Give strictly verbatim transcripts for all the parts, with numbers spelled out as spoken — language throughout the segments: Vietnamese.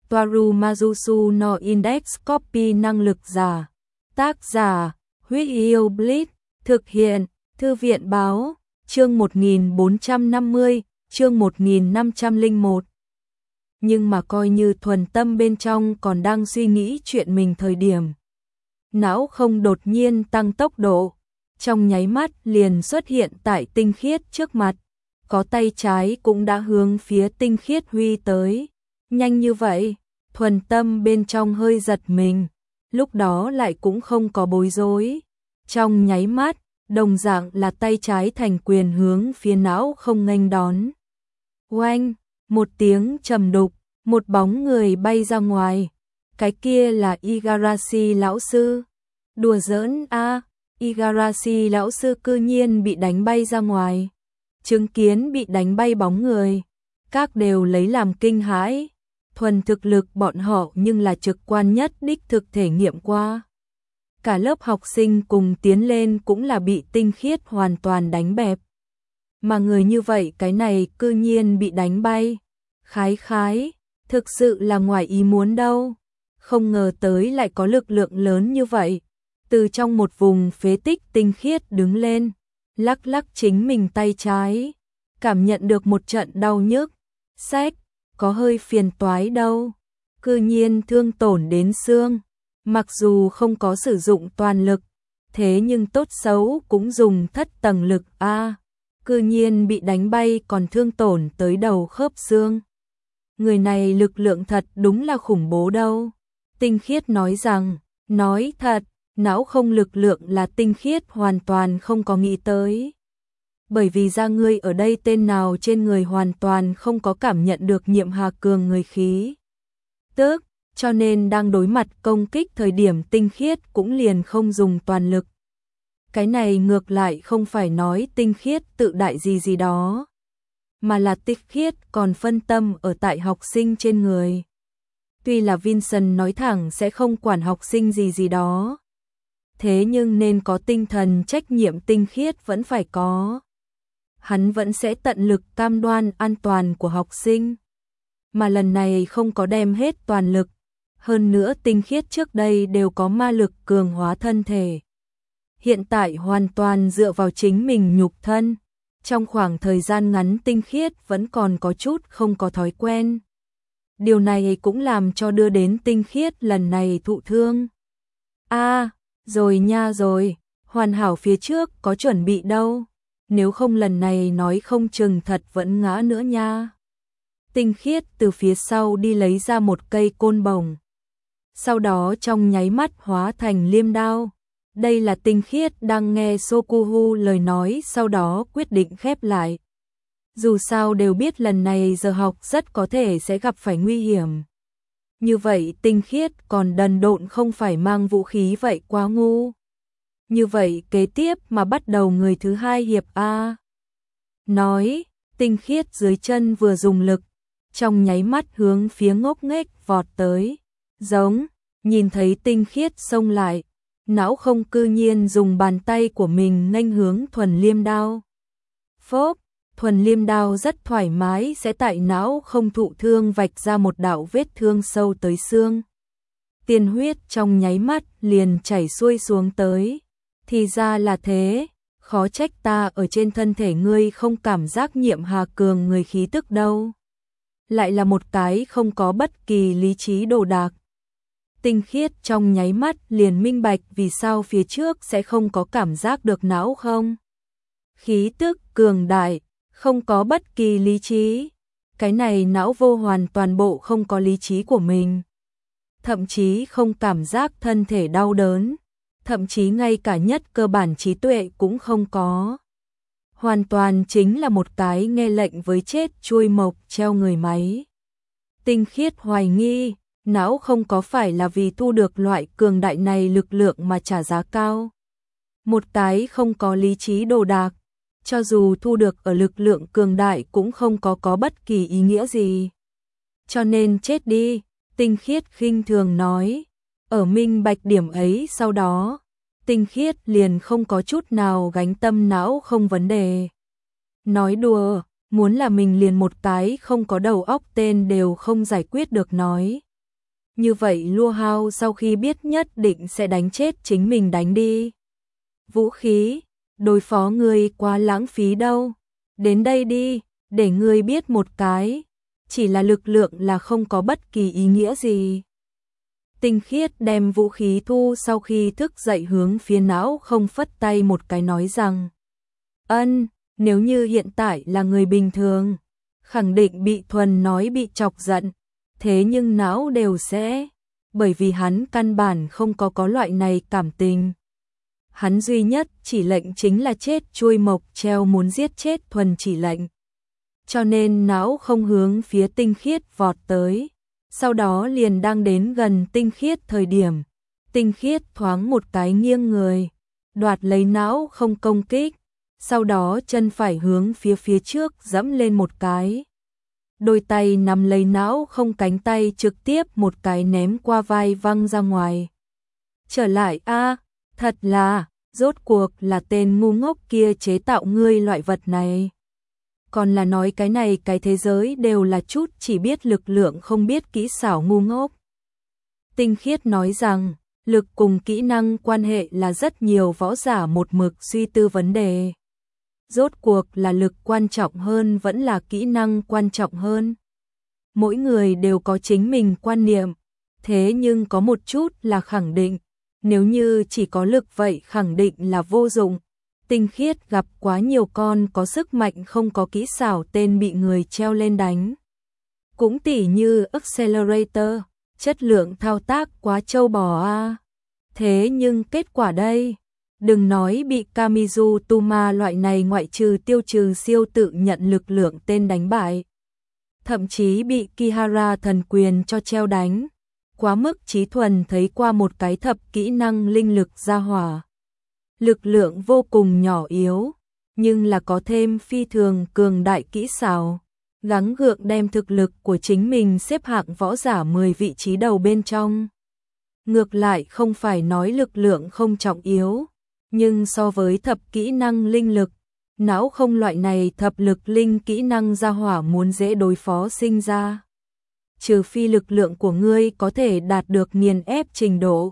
Toaru Majusu no Index Copy năng lực giả. Tác giả, Huyết Yêu Blitz, thực hiện, Thư viện báo, chương một nghìn bốn trăm năm mươi, chương một nghìn năm trăm lẻ một. Nhưng mà coi như thuần tâm bên trong còn đang suy nghĩ chuyện mình thời điểm. Não không đột nhiên tăng tốc độ, trong nháy mắt liền xuất hiện tại Tinh Khiết trước mặt, có tay trái cũng đã hướng phía Tinh Khiết huy tới. Nhanh như vậy, thuần tâm bên trong hơi giật mình, lúc đó lại cũng không có bối rối. Trong nháy mắt, đồng dạng là tay trái thành quyền hướng phía não không nghênh đón. Oanh, một tiếng trầm đục, một bóng người bay ra ngoài. Cái kia là Igarashi lão sư. Đùa giỡn a, à, Igarashi lão sư cư nhiên bị đánh bay ra ngoài. Chứng kiến bị đánh bay bóng người, các đều lấy làm kinh hãi. Thuần thực lực bọn họ nhưng là trực quan nhất đích thực thể nghiệm qua. Cả lớp học sinh cùng tiến lên cũng là bị Tinh Khiết hoàn toàn đánh bẹp. Mà người như vậy cái này cư nhiên bị đánh bay. Khái khái, thực sự là ngoài ý muốn đâu. Không ngờ tới lại có lực lượng lớn như vậy. Từ trong một vùng phế tích Tinh Khiết đứng lên, lắc lắc chính mình tay trái. Cảm nhận được một trận đau nhức. Xách, có hơi phiền toái đâu. Cư nhiên thương tổn đến xương. Mặc dù không có sử dụng toàn lực, thế nhưng tốt xấu cũng dùng thất tầng lực a. À, cư nhiên bị đánh bay còn thương tổn tới đầu khớp xương. Người này lực lượng thật đúng là khủng bố đâu. Tinh Khiết nói rằng, nói thật, não không lực lượng là Tinh Khiết hoàn toàn không có nghĩ tới. Bởi vì ra ngươi ở đây tên nào trên người hoàn toàn không có cảm nhận được nhiệm hà cường người khí. Tức, cho nên đang đối mặt công kích thời điểm Tinh Khiết cũng liền không dùng toàn lực. Cái này ngược lại không phải nói Tinh Khiết tự đại gì gì đó, mà là Tinh Khiết còn phân tâm ở tại học sinh trên người. Tuy là Vincent nói thẳng sẽ không quản học sinh gì gì đó, thế nhưng nên có tinh thần trách nhiệm Tinh Khiết vẫn phải có. Hắn vẫn sẽ tận lực cam đoan an toàn của học sinh, mà lần này không có đem hết toàn lực. Hơn nữa Tinh Khiết trước đây đều có ma lực cường hóa thân thể. Hiện tại hoàn toàn dựa vào chính mình nhục thân. Trong khoảng thời gian ngắn Tinh Khiết vẫn còn có chút không có thói quen. Điều này cũng làm cho đưa đến Tinh Khiết lần này thụ thương. A, à, rồi nha rồi, hoàn hảo phía trước có chuẩn bị đâu. Nếu không lần này nói không chừng thật vẫn ngã nữa nha. Tinh Khiết từ phía sau đi lấy ra một cây côn bổng. Sau đó trong nháy mắt hóa thành liêm đao. Đây là Tinh Khiết đang nghe Sokuhu lời nói, sau đó quyết định khép lại. Dù sao đều biết lần này giờ học rất có thể sẽ gặp phải nguy hiểm. Như vậy Tinh Khiết còn đần độn không phải mang vũ khí vậy quá ngu. Như vậy kế tiếp mà bắt đầu người thứ hai hiệp A. Nói, Tinh Khiết dưới chân vừa dùng lực, trong nháy mắt hướng phía Ngốc Nghếch vọt tới. Giống, nhìn thấy Tinh Khiết xông lại, não không cư nhiên dùng bàn tay của mình nghênh hướng thuần liêm đao. Phốp, thuần liêm đao rất thoải mái sẽ tại não không thụ thương vạch ra một đạo vết thương sâu tới xương. Tiên huyết trong nháy mắt liền chảy xuôi xuống tới. Thì ra là thế, khó trách ta ở trên thân thể ngươi không cảm giác nhiệm hà cường người khí tức đâu. Lại là một cái không có bất kỳ lý trí đồ đạc. Tinh Khiết trong nháy mắt liền minh bạch vì sao phía trước sẽ không có cảm giác được não không. Khí tức cường đại, không có bất kỳ lý trí. Cái này não vô hoàn toàn bộ không có lý trí của mình. Thậm chí không cảm giác thân thể đau đớn. Thậm chí ngay cả nhất cơ bản trí tuệ cũng không có. Hoàn toàn chính là một cái nghe lệnh với chết chuôi mộc treo người máy. Tinh Khiết hoài nghi, não không có phải là vì thu được loại cường đại này lực lượng mà trả giá cao. Một cái không có lý trí đồ đạc, cho dù thu được ở lực lượng cường đại cũng không có có bất kỳ ý nghĩa gì. Cho nên chết đi, Tinh Khiết khinh thường nói. Ở minh bạch điểm ấy sau đó, Tinh Khiết liền không có chút nào gánh tâm não không vấn đề. Nói đùa, muốn là mình liền một cái không có đầu óc tên đều không giải quyết được nói. như vậy Lua Hao sau khi biết nhất định sẽ đánh chết chính mình đánh đi. Vũ khí, đối phó ngươi quá lãng phí đâu. Đến đây đi, để ngươi biết một cái, chỉ là lực lượng là không có bất kỳ ý nghĩa gì. Tinh Khiết đem vũ khí thu sau khi thức dậy hướng phía não không phất tay một cái nói rằng: Ân, nếu như hiện tại là người bình thường, khẳng định bị Thuần nói bị chọc giận, thế nhưng não đều sẽ, bởi vì hắn căn bản không có có loại này cảm tình. Hắn duy nhất chỉ lệnh chính là chết Chuôi Mộc Treo muốn giết chết Thuần chỉ lệnh. Cho nên não không hướng phía Tinh Khiết vọt tới. Sau đó liền đang đến gần Tinh Khiết thời điểm, Tinh Khiết thoáng một cái nghiêng người, đoạt lấy não không công kích, sau đó chân phải hướng phía phía trước dẫm lên một cái. Đôi tay nắm lấy não không cánh tay trực tiếp một cái ném qua vai văng ra ngoài. Trở lại a, thật là, rốt cuộc là tên ngu ngốc kia chế tạo ngươi loại vật này. Còn là nói cái này cái thế giới đều là chút chỉ biết lực lượng không biết kỹ xảo ngu ngốc. Tinh Khiết nói rằng, lực cùng kỹ năng quan hệ là rất nhiều võ giả một mực suy tư vấn đề. Rốt cuộc là lực quan trọng hơn vẫn là kỹ năng quan trọng hơn. Mỗi người đều có chính mình quan niệm, thế nhưng có một chút là khẳng định, nếu như chỉ có lực vậy khẳng định là vô dụng. Tinh Khiết gặp quá nhiều con có sức mạnh không có kỹ xảo tên bị người treo lên đánh. Cũng tỉ như Accelerator, chất lượng thao tác quá trâu bò a. Thế nhưng kết quả đây, đừng nói bị Kamizu Tuma loại này ngoại trừ tiêu trừ siêu tự nhận lực lượng tên đánh bại. Thậm chí bị Kihara thần quyền cho treo đánh. Quá mức trí thuần thấy qua một cái thập kỹ năng linh lực gia hỏa. Lực lượng vô cùng nhỏ yếu, nhưng là có thêm phi thường cường đại kỹ xảo, gắng gượng đem thực lực của chính mình xếp hạng võ giả mười vị trí đầu bên trong. Ngược lại không phải nói lực lượng không trọng yếu, nhưng so với thập kỹ năng linh lực, não không loại này thập lực linh kỹ năng gia hỏa muốn dễ đối phó sinh ra. Trừ phi lực lượng của ngươi có thể đạt được nghiền ép trình độ.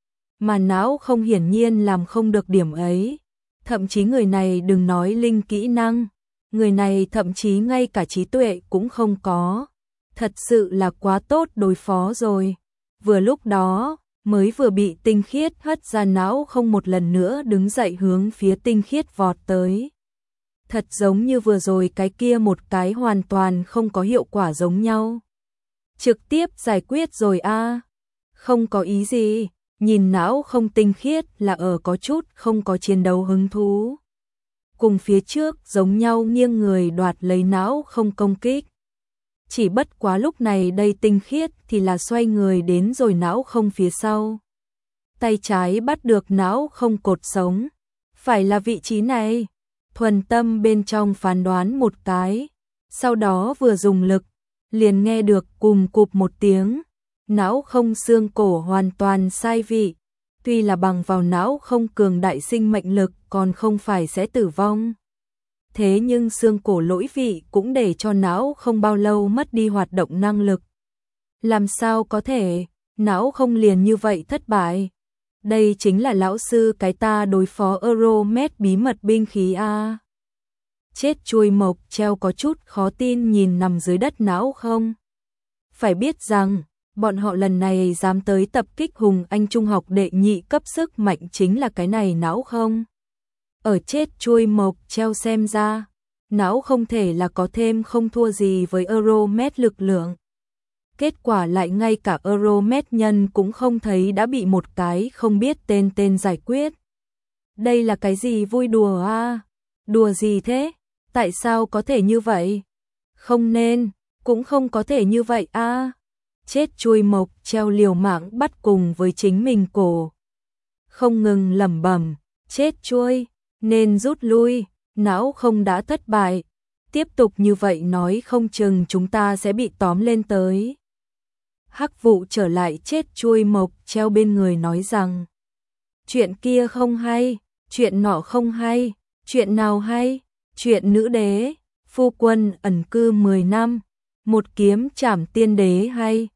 Mà não không hiển nhiên làm không được điểm ấy. Thậm chí người này đừng nói linh kỹ năng, người này thậm chí ngay cả trí tuệ cũng không có. Thật sự là quá tốt đối phó rồi. Vừa lúc đó, mới vừa bị Tinh Khiết hất ra não không một lần nữa đứng dậy hướng phía Tinh Khiết vọt tới. Thật giống như vừa rồi cái kia một cái hoàn toàn không có hiệu quả giống nhau. Trực tiếp giải quyết rồi a. Không có ý gì. Nhìn não không Tinh Khiết là ở có chút không có chiến đấu hứng thú. Cùng phía trước giống nhau nghiêng người đoạt lấy não không công kích. Chỉ bất quá lúc này đây Tinh Khiết thì là xoay người đến rồi não không phía sau. Tay trái bắt được não không cột sống. Phải là vị trí này. Thuần tâm bên trong phán đoán một cái. Sau đó vừa dùng lực, liền nghe được cùm cụp một tiếng. Não không xương cổ hoàn toàn sai vị, tuy là bằng vào não không cường đại sinh mệnh lực còn không phải sẽ tử vong. Thế nhưng xương cổ lỗi vị cũng để cho não không bao lâu mất đi hoạt động năng lực. Làm sao có thể, não không liền như vậy thất bại. Đây chính là lão sư cái ta đối phó Euromet bí mật binh khí a. Chết Chuôi Mộc Treo có chút khó tin nhìn nằm dưới đất não không. Phải biết rằng, bọn họ lần này dám tới tập kích Hùng Anh trung học đệ nhị cấp sức mạnh chính là cái này não không. Ở chết Chuôi Mộc Treo xem ra, não không thể là có thêm không thua gì với Euromet lực lượng. Kết quả lại ngay cả Euromet nhân cũng không thấy đã bị một cái không biết tên tên giải quyết. Đây là cái gì vui đùa a? Đùa gì thế? Tại sao có thể như vậy? Không nên, cũng không có thể như vậy a. Chết Chuôi Mộc Treo liều mạng bắt cùng với chính mình cổ. Không ngừng lẩm bẩm, chết Chuôi, nên rút lui, não không đã thất bại. Tiếp tục như vậy nói không chừng chúng ta sẽ bị tóm lên tới. Hắc Vụ trở lại chết Chuôi Mộc Treo bên người nói rằng, chuyện kia không hay, chuyện nọ không hay, chuyện nào hay, chuyện nữ đế, phu quân ẩn cư mười năm, một kiếm trảm tiên đế hay,